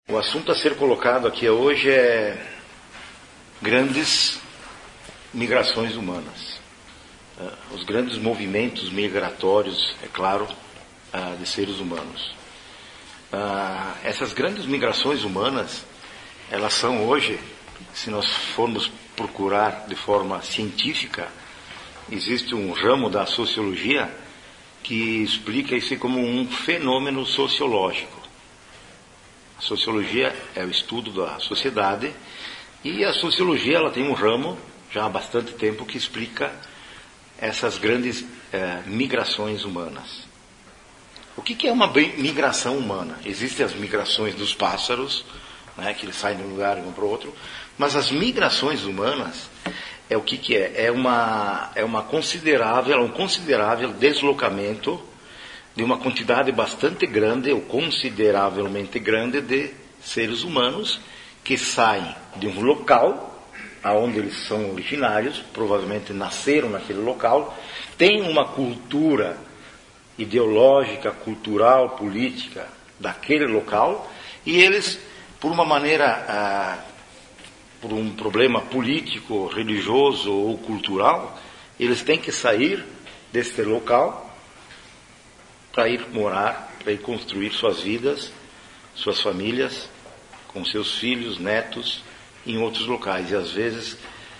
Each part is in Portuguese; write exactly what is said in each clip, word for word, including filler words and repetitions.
O assunto a ser colocado aqui hoje é grandes migrações humanas. Os grandes movimentos migratórios, é claro, de seres humanos. Essas grandes migrações humanas, elas são hoje, se nós formos procurar de forma científica, existe um ramo da sociologia que explica isso como um fenômeno sociológico. A sociologia é o estudo da sociedade e a sociologia ela tem um ramo já há bastante tempo que explica essas grandes eh, migrações humanas. O que, que é uma migração humana? Existem as migrações dos pássaros, né, que eles saem de um lugar e vão para o outro, mas as migrações humanas é o que, que é? É uma, é uma considerável, um considerável deslocamento de uma quantidade bastante grande, ou consideravelmente grande, de seres humanos que saem de um local aonde eles são originários, provavelmente nasceram naquele local, têm uma cultura ideológica, cultural, política daquele local, e eles, por uma maneira, ah, por um problema político, religioso ou cultural, eles têm que sair deste local para ir morar, para ir construir suas vidas, suas famílias, com seus filhos, netos, em outros locais. E às vezes,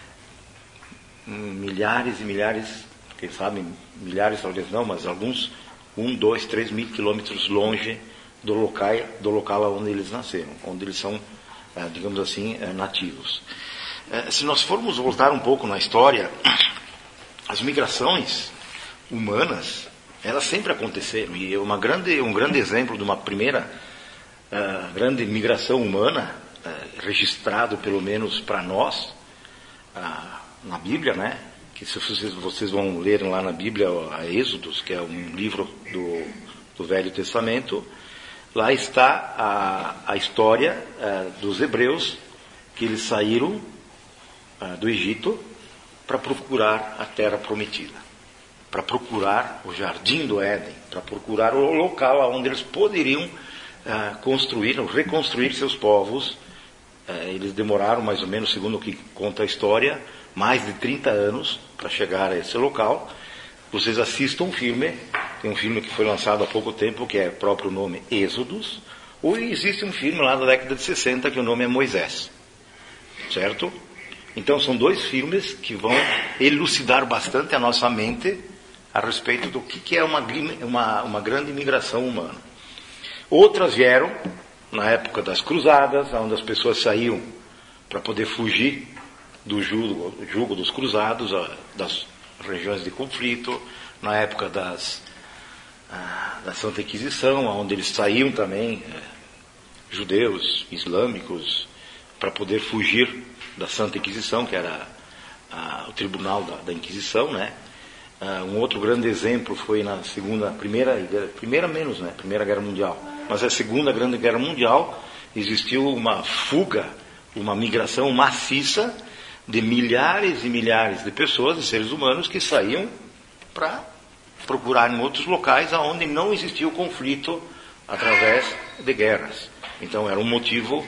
milhares e milhares, quem sabe, milhares talvez não, mas alguns, um, dois, três mil quilômetros longe do local, do local onde eles nasceram, onde eles são, digamos assim, nativos. Se nós formos voltar um pouco na história, as migrações humanas, elas sempre aconteceram, e uma grande, um grande exemplo de uma primeira uh, grande migração humana, uh, registrado pelo menos para nós, uh, na Bíblia, né? Que se vocês, vocês vão ler lá na Bíblia, a Êxodos, que é um livro do, do Velho Testamento, lá está a, a história uh, dos hebreus, que eles saíram uh, do Egito para procurar a terra prometida, para procurar o jardim do Éden, para procurar o local onde eles poderiam uh, construir ou reconstruir seus povos. Uh, eles demoraram mais ou menos, segundo o que conta a história, mais de trinta anos para chegar a esse local. Vocês assistam um filme, tem um filme que foi lançado há pouco tempo, que é o próprio nome Êxodos, ou existe um filme lá da década de sessenta, que o nome é Moisés. Certo? Então são dois filmes que vão elucidar bastante a nossa mente a respeito do que, que é uma, uma, uma grande migração humana. Outras vieram na época das cruzadas, onde as pessoas saíam para poder fugir do jugo, jugo dos cruzados, das regiões de conflito, na época das, da Santa Inquisição, onde eles saíam também, é, judeus, islâmicos, para poder fugir da Santa Inquisição, que era a, o tribunal da, da Inquisição, né? Uh, um outro grande exemplo foi na segunda, primeira, primeira menos, né? Primeira Guerra Mundial. Mas a Segunda Grande Guerra Mundial existiu uma fuga, uma migração maciça de milhares e milhares de pessoas, de seres humanos, que saíam para procurar em outros locais onde não existia o conflito através de guerras. Então era um motivo,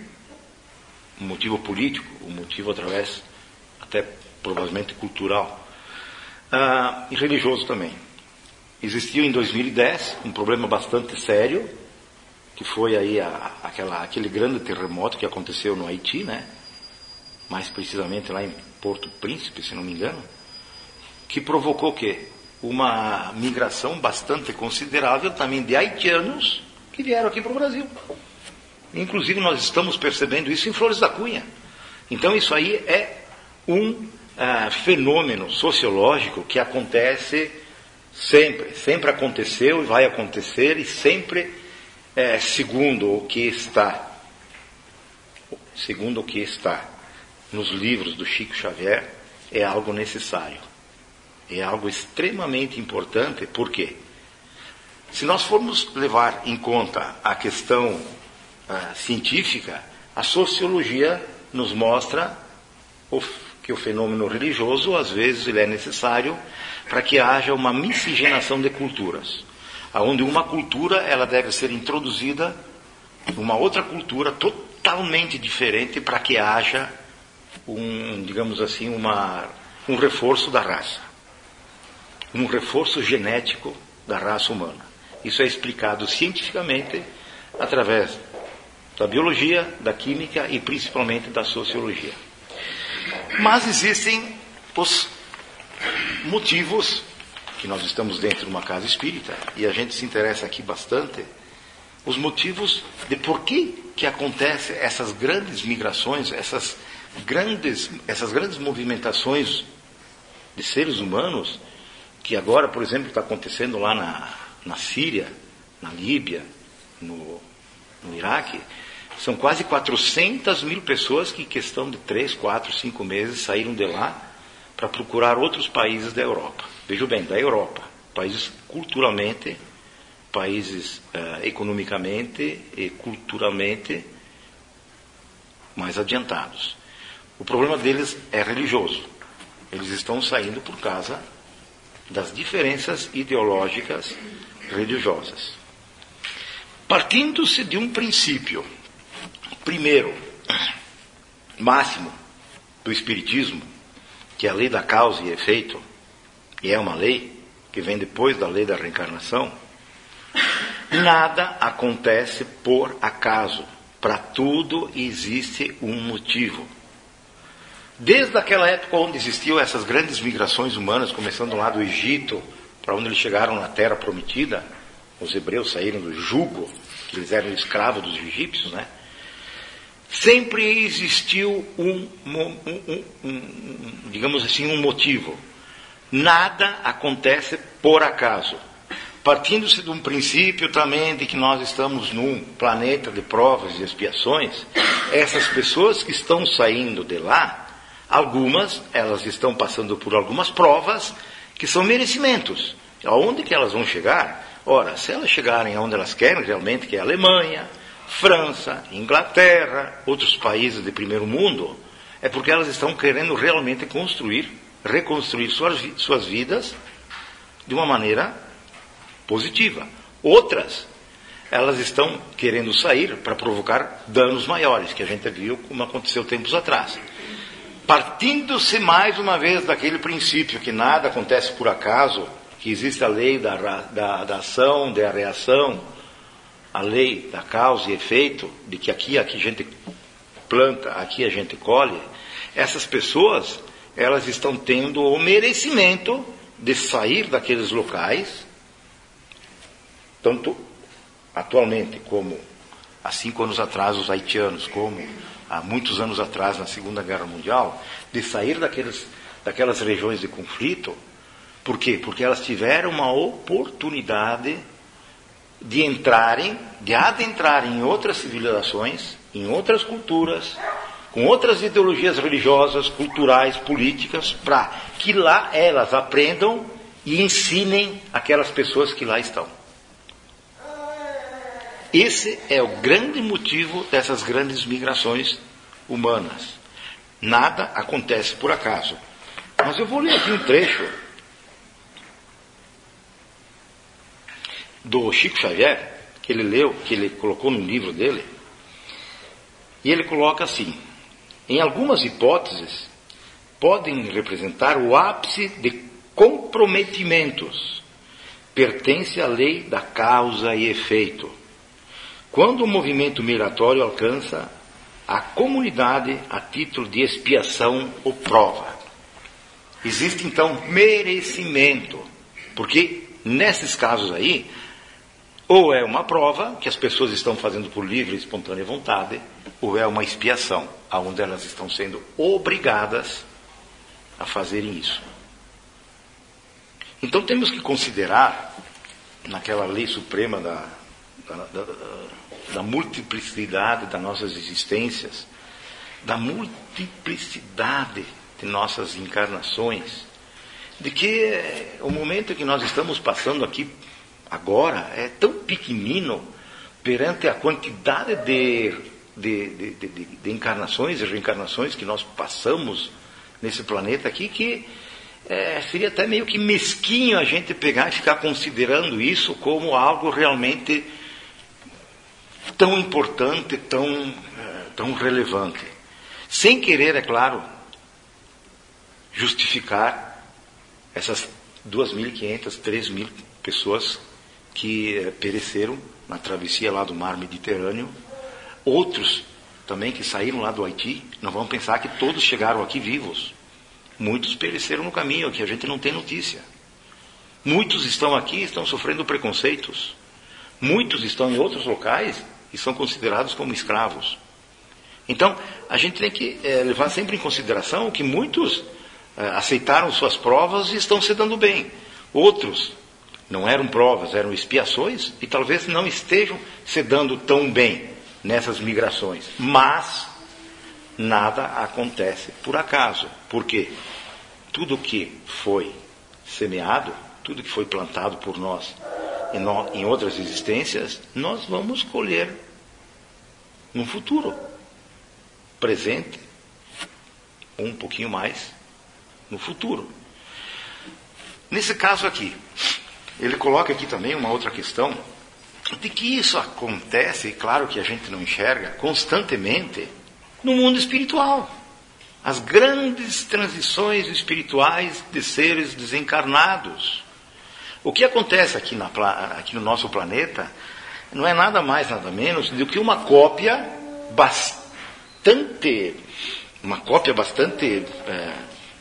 um motivo político, um motivo através até provavelmente cultural. Ah, e religioso também. Existiu em dois mil e dez um problema bastante sério, que foi aí a, aquela, aquele grande terremoto que aconteceu no Haiti, né? Mais precisamente lá em Porto Príncipe, se não me engano, que provocou o quê? Uma migração bastante considerável também de haitianos que vieram aqui para o Brasil. Inclusive nós estamos percebendo isso em Flores da Cunha. Então isso aí é um Uh, fenômeno sociológico que acontece sempre, sempre aconteceu e vai acontecer, e sempre, é, segundo o que está, segundo o que está nos livros do Chico Xavier, é algo necessário, é algo extremamente importante. Por quê? Se nós formos levar em conta a questão uh, científica, a sociologia nos mostra o que o fenômeno religioso, às vezes, ele é necessário para que haja uma miscigenação de culturas, onde uma cultura ela deve ser introduzida uma outra cultura totalmente diferente para que haja um, digamos assim, uma, um reforço da raça. Um reforço genético da raça humana. Isso é explicado cientificamente através da biologia, da química e principalmente da sociologia. Mas existem os motivos, que nós estamos dentro de uma casa espírita, e a gente se interessa aqui bastante, os motivos de por que, que acontecem essas grandes migrações, essas grandes, essas grandes movimentações de seres humanos, que agora, por exemplo, está acontecendo lá na, na Síria, na Líbia, no, no Iraque. São quase quatrocentas mil pessoas que, em questão de três, quatro, cinco meses, saíram de lá para procurar outros países da Europa. Veja bem, da Europa. Países culturalmente, países uh, economicamente e culturalmente mais adiantados. O problema deles é religioso. Eles estão saindo por causa das diferenças ideológicas religiosas. Partindo-se de um princípio, primeiro, máximo do Espiritismo, que é a lei da causa e efeito, e é uma lei que vem depois da lei da reencarnação, nada acontece por acaso. Para tudo existe um motivo. Desde aquela época onde existiam essas grandes migrações humanas, começando lá do Egito, para onde eles chegaram na Terra Prometida, os hebreus saíram do jugo, que eles eram escravos dos egípcios, né? Sempre existiu um, um, um, um, um, digamos assim, um motivo. Nada acontece por acaso. Partindo-se de um princípio também de que nós estamos num planeta de provas e expiações, essas pessoas que estão saindo de lá, algumas, elas estão passando por algumas provas que são merecimentos. Aonde que elas vão chegar? Ora, se elas chegarem aonde elas querem realmente, que é a Alemanha, França, Inglaterra, outros países de primeiro mundo, é porque elas estão querendo realmente construir, reconstruir suas, suas vidas de uma maneira positiva. Outras, elas estão querendo sair para provocar danos maiores, que a gente viu como aconteceu tempos atrás. Partindo-se mais uma vez daquele princípio que nada acontece por acaso, que existe a lei da, da, da ação, da reação, a lei da causa e efeito, de que aqui, aqui a gente planta, aqui a gente colhe, essas pessoas, elas estão tendo o merecimento de sair daqueles locais, tanto atualmente como há cinco anos atrás os haitianos, como há muitos anos atrás na Segunda Guerra Mundial, de sair daqueles, daquelas regiões de conflito. Por quê? Porque elas tiveram uma oportunidade de entrarem, de adentrarem em outras civilizações, em outras culturas, com outras ideologias religiosas, culturais, políticas, para que lá elas aprendam e ensinem aquelas pessoas que lá estão. Esse é o grande motivo dessas grandes migrações humanas. Nada acontece por acaso. Mas eu vou ler aqui um trecho do Chico Xavier, que ele leu, que ele colocou no livro dele, e ele coloca assim: em algumas hipóteses, podem representar o ápice de comprometimentos. Pertence à lei da causa e efeito. Quando o movimento migratório alcança a comunidade a título de expiação ou prova. Existe então merecimento, porque nesses casos aí, ou é uma prova que as pessoas estão fazendo por livre e espontânea vontade, ou é uma expiação, onde elas estão sendo obrigadas a fazerem isso. Então temos que considerar, naquela lei suprema da, da, da, da multiplicidade das nossas existências, da multiplicidade de nossas encarnações, de que o momento que nós estamos passando aqui agora é tão pequenino perante a quantidade de, de, de, de, de encarnações e reencarnações que nós passamos nesse planeta aqui, que é, seria até meio que mesquinho a gente pegar e ficar considerando isso como algo realmente tão importante, tão, tão relevante. Sem querer, é claro, justificar essas duas mil e quinhentas, três mil pessoas que pereceram na travessia lá do mar Mediterrâneo. Outros também que saíram lá do Haiti, não vamos pensar que todos chegaram aqui vivos. Muitos pereceram no caminho, que a gente não tem notícia. Muitos estão aqui e estão sofrendo preconceitos. Muitos estão em outros locais e são considerados como escravos. Então, a gente tem que é, levar sempre em consideração que muitos é, aceitaram suas provas e estão se dando bem. Outros não eram provas, eram expiações e talvez não estejam se dando tão bem nessas migrações. Mas nada acontece por acaso. Por quê? Tudo que foi semeado, tudo que foi plantado por nós em, no, em outras existências, nós vamos colher no futuro. Presente, ou um pouquinho mais no futuro. Nesse caso aqui, ele coloca aqui também uma outra questão, de que isso acontece, e claro que a gente não enxerga, constantemente no mundo espiritual. As grandes transições espirituais de seres desencarnados. O que acontece aqui, na, aqui no nosso planeta não é nada mais, nada menos do que uma cópia bastante, uma cópia bastante é,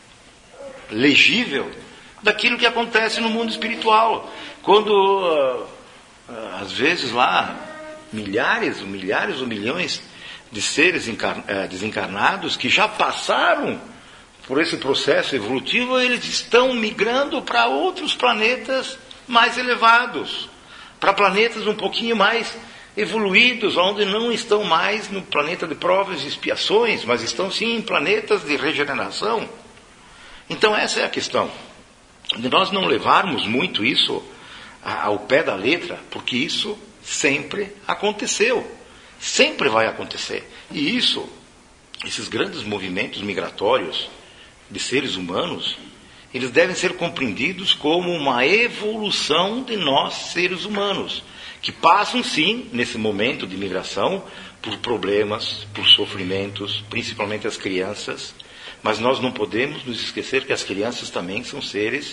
legível daquilo que acontece no mundo espiritual. Quando, uh, uh, às vezes lá, milhares, milhares ou milhões de seres desencarnados que já passaram por esse processo evolutivo, eles estão migrando para outros planetas mais elevados, para planetas um pouquinho mais evoluídos, onde não estão mais no planeta de provas e expiações, mas estão sim em planetas de regeneração. Então essa é a questão, de nós não levarmos muito isso ao pé da letra, porque isso sempre aconteceu. Sempre vai acontecer. E isso, esses grandes movimentos migratórios de seres humanos, eles devem ser compreendidos como uma evolução de nós, seres humanos, que passam, sim, nesse momento de migração, por problemas, por sofrimentos, principalmente as crianças, mas nós não podemos nos esquecer que as crianças também são seres,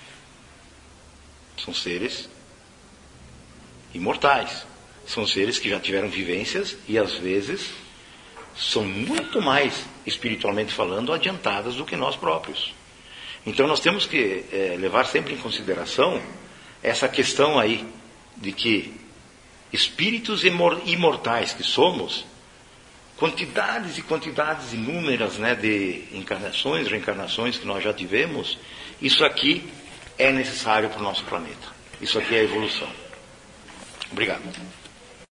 são seres imortais. São seres que já tiveram vivências e, às vezes, são muito mais, espiritualmente falando, adiantadas do que nós próprios. Então, nós temos que é, levar sempre em consideração essa questão aí de que espíritos imortais que somos, quantidades e quantidades inúmeras, né, de encarnações, reencarnações que nós já tivemos, isso aqui é necessário para o nosso planeta. Isso aqui é a evolução. Obrigado.